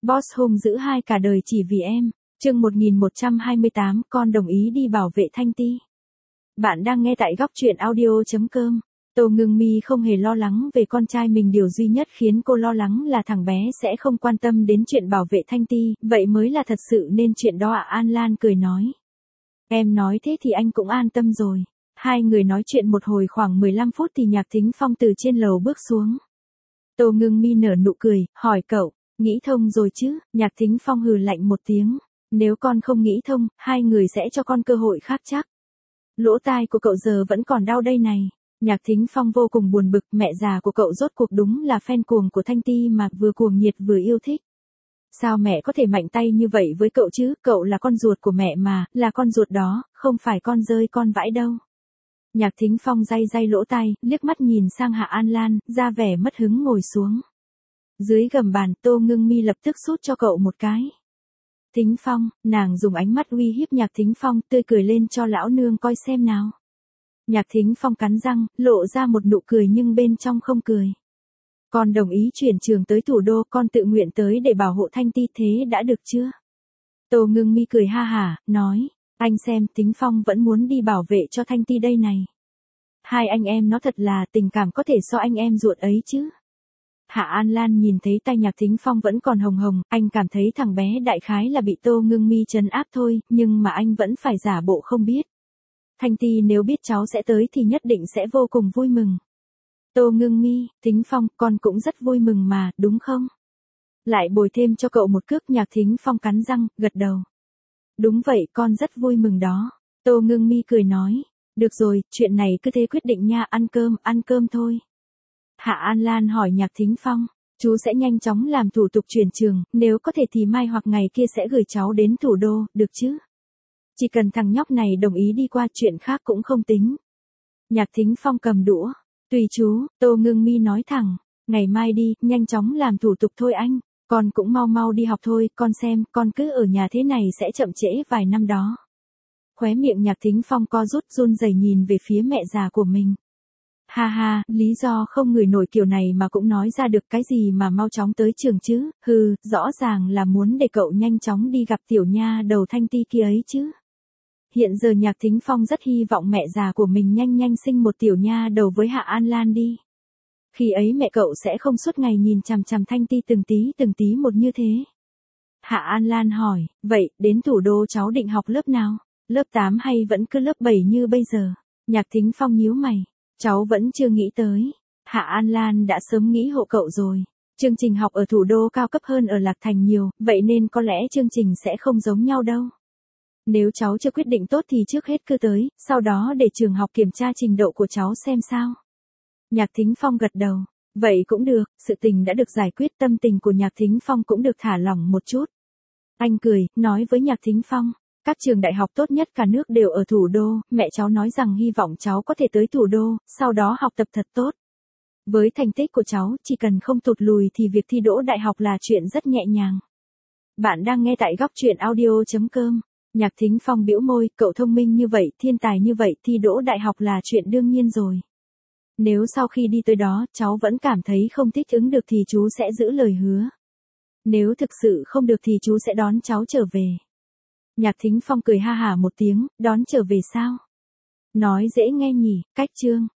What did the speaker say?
Boss hung dữ hai cả đời chỉ vì em. Chương 1128, con đồng ý đi bảo vệ Thanh Ti. Bạn đang nghe tại góc truyện audio.com. Tô Ngưng Mi không hề lo lắng về con trai mình, điều duy nhất khiến cô lo lắng là thằng bé sẽ không quan tâm đến chuyện bảo vệ Thanh Ti, vậy mới là thật sự nên chuyện đó ạ. An Lan cười nói. Em nói thế thì anh cũng an tâm rồi. Hai người nói chuyện một hồi khoảng 15 phút thì Nhạc Thính Phong từ trên lầu bước xuống. Tô Ngưng Mi nở nụ cười, hỏi cậu, nghĩ thông rồi chứ? Nhạc Thính Phong hừ lạnh một tiếng. Nếu con không nghĩ thông, hai người sẽ cho con cơ hội khác chắc. Lỗ tai của cậu giờ vẫn còn đau đây này. Nhạc Thính Phong vô cùng buồn bực, mẹ già của cậu rốt cuộc đúng là fan cuồng của Thanh Ti mà, vừa cuồng nhiệt vừa yêu thích. Sao mẹ có thể mạnh tay như vậy với cậu chứ, cậu là con ruột của mẹ mà, là con ruột đó, không phải con dơi con vãi đâu. Nhạc Thính Phong day lỗ tai, liếc mắt nhìn sang Hạ An Lan, ra vẻ mất hứng ngồi xuống. Dưới gầm bàn, Tô Ngưng Mi lập tức sút cho cậu một cái. Thính Phong, nàng dùng ánh mắt uy hiếp Nhạc Thính Phong, tươi cười lên cho lão nương coi xem nào. Nhạc Thính Phong cắn răng, lộ ra một nụ cười nhưng bên trong không cười. Con đồng ý chuyển trường tới thủ đô, con tự nguyện tới để bảo hộ Thanh Ti, thế đã được chưa? Tô Ngưng Mi cười ha hả, nói, anh xem, Thính Phong vẫn muốn đi bảo vệ cho Thanh Ti đây này. Hai anh em nó thật là tình cảm có thể so anh em ruột ấy chứ. Hạ An Lan nhìn thấy tay Nhạc Thính Phong vẫn còn hồng hồng, anh cảm thấy thằng bé đại khái là bị Tô Ngưng Mi trấn áp thôi, nhưng mà anh vẫn phải giả bộ không biết. Thanh Ti nếu biết cháu sẽ tới thì nhất định sẽ vô cùng vui mừng. Tô Ngưng Mi, Thính Phong, con cũng rất vui mừng mà, đúng không? Lại bồi thêm cho cậu một cước. Nhạc Thính Phong cắn răng, gật đầu. Đúng vậy, con rất vui mừng đó. Tô Ngưng Mi cười nói. Được rồi, chuyện này cứ thế quyết định nha, ăn cơm thôi. Hạ An Lan hỏi Nhạc Thính Phong, chú sẽ nhanh chóng làm thủ tục chuyển trường, nếu có thể thì mai hoặc ngày kia sẽ gửi cháu đến thủ đô, được chứ? Chỉ cần thằng nhóc này đồng ý đi qua, chuyện khác cũng không tính. Nhạc Thính Phong cầm đũa. Tùy chú, Tô Ngưng Mi nói thẳng, ngày mai đi, nhanh chóng làm thủ tục thôi anh, con cũng mau đi học thôi, con xem, con cứ ở nhà thế này sẽ chậm trễ vài năm đó. Khóe miệng Nhạc Thính Phong co rút, run rẩy nhìn về phía mẹ già của mình. Ha ha, lý do không ngửi nổi kiểu này mà cũng nói ra được, cái gì mà mau chóng tới trường chứ, rõ ràng là muốn để cậu nhanh chóng đi gặp tiểu nha đầu Thanh Ti kia ấy chứ. Hiện giờ Nhạc Thính Phong rất hy vọng mẹ già của mình nhanh sinh một tiểu nha đầu với Hạ An Lan đi. Khi ấy mẹ cậu sẽ không suốt ngày nhìn chằm chằm Thanh Ti từng tí một như thế. Hạ An Lan hỏi, vậy, đến thủ đô cháu định học lớp nào? Lớp 8 hay vẫn cứ lớp 7 như bây giờ? Nhạc Thính Phong nhíu mày, cháu vẫn chưa nghĩ tới. Hạ An Lan đã sớm nghĩ hộ cậu rồi. Chương trình học ở thủ đô cao cấp hơn ở Lạc Thành nhiều, vậy nên có lẽ chương trình sẽ không giống nhau đâu. Nếu cháu chưa quyết định tốt thì trước hết cứ tới, sau đó để trường học kiểm tra trình độ của cháu xem sao. Nhạc Thính Phong gật đầu. Vậy cũng được, sự tình đã được giải quyết, tâm tình của Nhạc Thính Phong cũng được thả lỏng một chút. Anh cười, nói với Nhạc Thính Phong, các trường đại học tốt nhất cả nước đều ở thủ đô, mẹ cháu nói rằng hy vọng cháu có thể tới thủ đô, sau đó học tập thật tốt. Với thành tích của cháu, chỉ cần không tụt lùi thì việc thi đỗ đại học là chuyện rất nhẹ nhàng. Bạn đang nghe tại góc truyện audio.com. Nhạc Thính Phong bĩu môi, cậu thông minh như vậy, thiên tài như vậy, thi đỗ đại học là chuyện đương nhiên rồi. Nếu sau khi đi tới đó, cháu vẫn cảm thấy không thích ứng được thì chú sẽ giữ lời hứa. Nếu thực sự không được thì chú sẽ đón cháu trở về. Nhạc Thính Phong cười ha hả một tiếng, đón trở về sao? Nói dễ nghe nhỉ, cách chương.